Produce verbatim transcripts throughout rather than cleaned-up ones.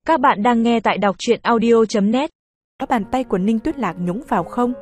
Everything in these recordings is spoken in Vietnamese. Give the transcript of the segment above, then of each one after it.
Các bạn đang nghe tại đọc truyện audio chấm net. Có bàn tay của Ninh Tuyết Lạc nhúng vào không?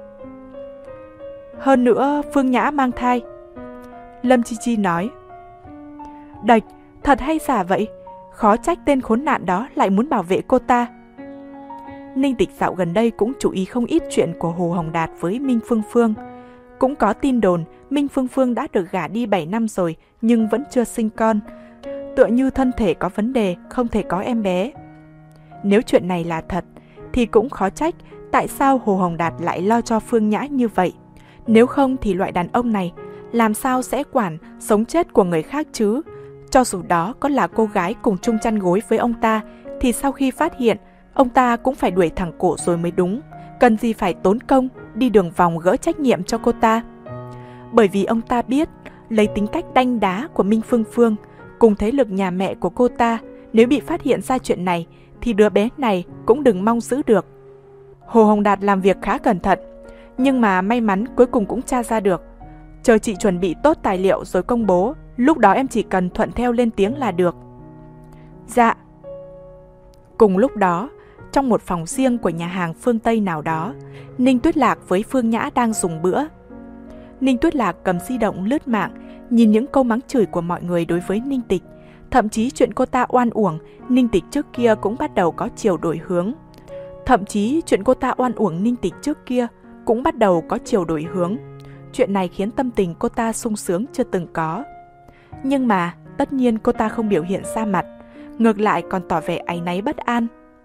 Hơn nữa, Phương Nhã mang thai. Lâm Chi Chi nói. Đạch, thật hay giả vậy? Khó trách tên khốn nạn đó lại muốn bảo vệ cô ta. Ninh Tịch dạo gần đây cũng chú ý không ít chuyện của Hồ Hồng Đạt với Minh Phương Phương. Cũng có tin đồn Minh Phương Phương đã được gả đi bảy năm rồi nhưng vẫn chưa sinh con. Tựa như thân thể có vấn đề, không thể có em bé. Nếu chuyện này là thật, thì cũng khó trách tại sao Hồ Hồng Đạt lại lo cho Phương Nhã như vậy. Nếu không thì loại đàn ông này làm sao sẽ quản sống chết của người khác chứ? Cho dù đó có là cô gái cùng chung chăn gối với ông ta, thì sau khi phát hiện, ông ta cũng phải đuổi thẳng cổ rồi mới đúng. Cần gì phải tốn công, đi đường vòng gỡ trách nhiệm cho cô ta. Bởi vì ông ta biết, lấy tính cách đanh đá của Minh Phương Phương, cùng thế lực nhà mẹ của cô ta, nếu bị phát hiện ra chuyện này, thì đứa bé này cũng đừng mong giữ được. Hồ Hồng Đạt làm việc khá cẩn thận, nhưng mà may mắn cuối cùng cũng tra ra được. Chờ chị chuẩn bị tốt tài liệu rồi công bố, lúc đó em chỉ cần thuận theo lên tiếng là được. Dạ. Cùng lúc đó, trong một phòng riêng của nhà hàng phương Tây nào đó, Ninh Tuyết Lạc với Phương Nhã đang dùng bữa. Ninh Tuyết Lạc cầm di động lướt mạng, nhìn những câu mắng chửi của mọi người đối với Ninh Tịch. Thậm chí chuyện cô ta oan uổng, Ninh Tịch trước kia cũng bắt đầu có chiều đổi hướng. Thậm chí chuyện cô ta oan uổng Ninh Tịch trước kia cũng bắt đầu có chiều đổi hướng. Chuyện này khiến tâm tình cô ta sung sướng chưa từng có. Nhưng mà tất nhiên cô ta không biểu hiện ra mặt, ngược lại còn tỏ vẻ áy náy bất an.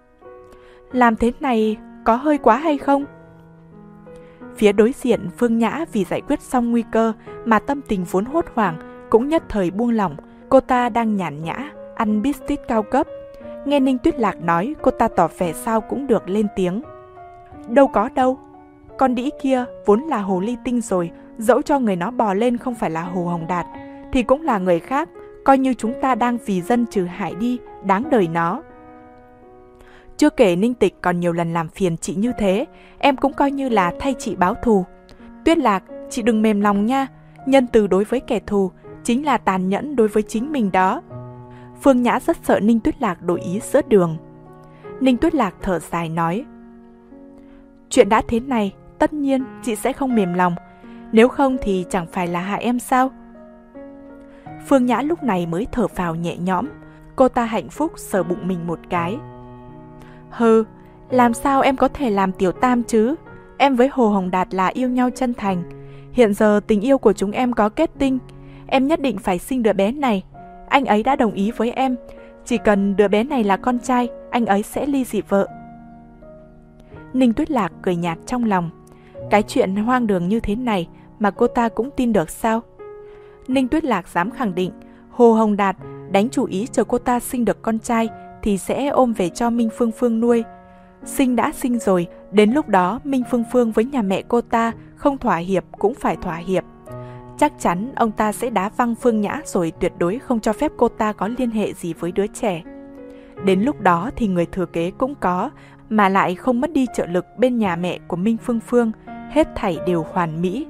Làm thế này có hơi quá hay không? Phía đối diện Phương Nhã vì giải quyết xong nguy cơ mà tâm tình vốn hốt hoảng cũng nhất thời buông lỏng. Cô ta đang nhàn nhã, ăn biscuit cao cấp. Nghe Ninh Tuyết Lạc nói, cô ta tỏ vẻ sao cũng được lên tiếng. Đâu có đâu, con đĩ kia vốn là hồ ly tinh rồi, dẫu cho người nó bò lên không phải là Hồ Hồng Đạt, thì cũng là người khác, coi như chúng ta đang vì dân trừ hại đi, đáng đời nó. Chưa kể Ninh Tịch còn nhiều lần làm phiền chị như thế, em cũng coi như là thay chị báo thù. Tuyết Lạc, chị đừng mềm lòng nha, nhân từ đối với kẻ thù chính là tàn nhẫn đối với chính mình đó. Phương Nhã rất sợ Ninh Tuyết Lạc đổi ý giữa đường. Ninh Tuyết Lạc thở dài nói. Chuyện đã thế này, tất nhiên chị sẽ không mềm lòng, nếu không thì chẳng phải là hại em sao? Phương Nhã lúc này mới thở phào nhẹ nhõm, cô ta hạnh phúc sờ bụng mình một cái. Hừ, làm sao em có thể làm tiểu tam chứ? Em với Hồ Hồng Đạt là yêu nhau chân thành. Hiện giờ tình yêu của chúng em có kết tinh. Em nhất định phải sinh đứa bé này. Anh ấy đã đồng ý với em. Chỉ cần đứa bé này là con trai, anh ấy sẽ ly dị vợ. Ninh Tuyết Lạc cười nhạt trong lòng. Cái chuyện hoang đường như thế này mà cô ta cũng tin được sao? Ninh Tuyết Lạc dám khẳng định Hồ Hồng Đạt đánh chủ ý chờ cô ta sinh được con trai thì sẽ ôm về cho Minh Phương Phương nuôi. Sinh đã sinh rồi, đến lúc đó Minh Phương Phương với nhà mẹ cô ta không thỏa hiệp cũng phải thỏa hiệp. Chắc chắn ông ta sẽ đá văng Phương Nhã rồi tuyệt đối không cho phép cô ta có liên hệ gì với đứa trẻ. Đến lúc đó thì người thừa kế cũng có, mà lại không mất đi trợ lực bên nhà mẹ của Minh Phương Phương, hết thảy đều hoàn mỹ.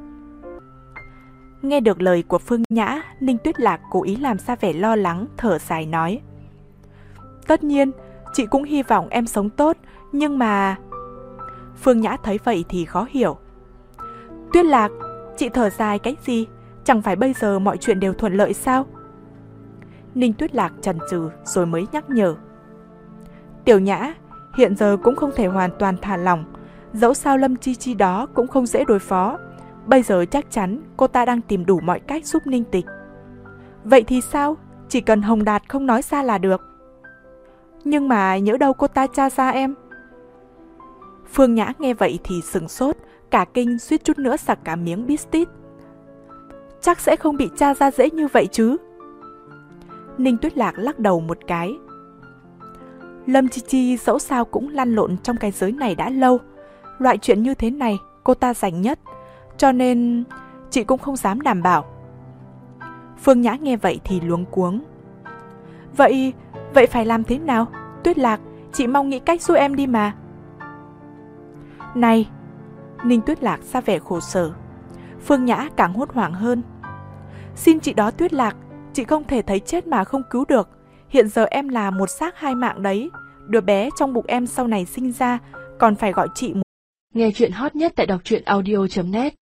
Nghe được lời của Phương Nhã, Ninh Tuyết Lạc cố ý làm ra vẻ lo lắng, thở dài nói. Tất nhiên, chị cũng hy vọng em sống tốt, nhưng mà... Phương Nhã thấy vậy thì khó hiểu. Tuyết Lạc, chị thở dài cái gì? Chẳng phải bây giờ mọi chuyện đều thuận lợi sao? Ninh Tuyết Lạc chần chừ rồi mới nhắc nhở. Tiểu Nhã, hiện giờ cũng không thể hoàn toàn thả lỏng. Dẫu sao Lâm Chi Chi đó cũng không dễ đối phó. Bây giờ chắc chắn cô ta đang tìm đủ mọi cách giúp Ninh Tịch. Vậy thì sao? Chỉ cần Hồng Đạt không nói ra là được. Nhưng mà nhỡ đâu cô ta tra ra em. Phương Nhã nghe vậy thì sửng sốt, cả kinh suýt chút nữa sặc cả miếng biscuit. Chắc sẽ không bị tra ra dễ như vậy chứ? Ninh Tuyết Lạc lắc đầu một cái. Lâm Chi Chi dẫu sao cũng lăn lộn trong cái giới này đã lâu. Loại chuyện như thế này cô ta rành nhất, cho nên chị cũng không dám đảm bảo. Phương Nhã nghe vậy thì luống cuống. Vậy, vậy phải làm thế nào? Tuyết Lạc, chị mong nghĩ cách giúp em đi mà. Này, Ninh Tuyết Lạc ra vẻ khổ sở. Phương Nhã càng hốt hoảng hơn. Xin chị đó Tuyết Lạc, chị không thể thấy chết mà không cứu được. Hiện giờ em là một xác hai mạng đấy. đứa bé trong bụng em sau này sinh ra còn phải gọi chị. Nghe chuyện hot nhất tại đọc truyện audio chấm net.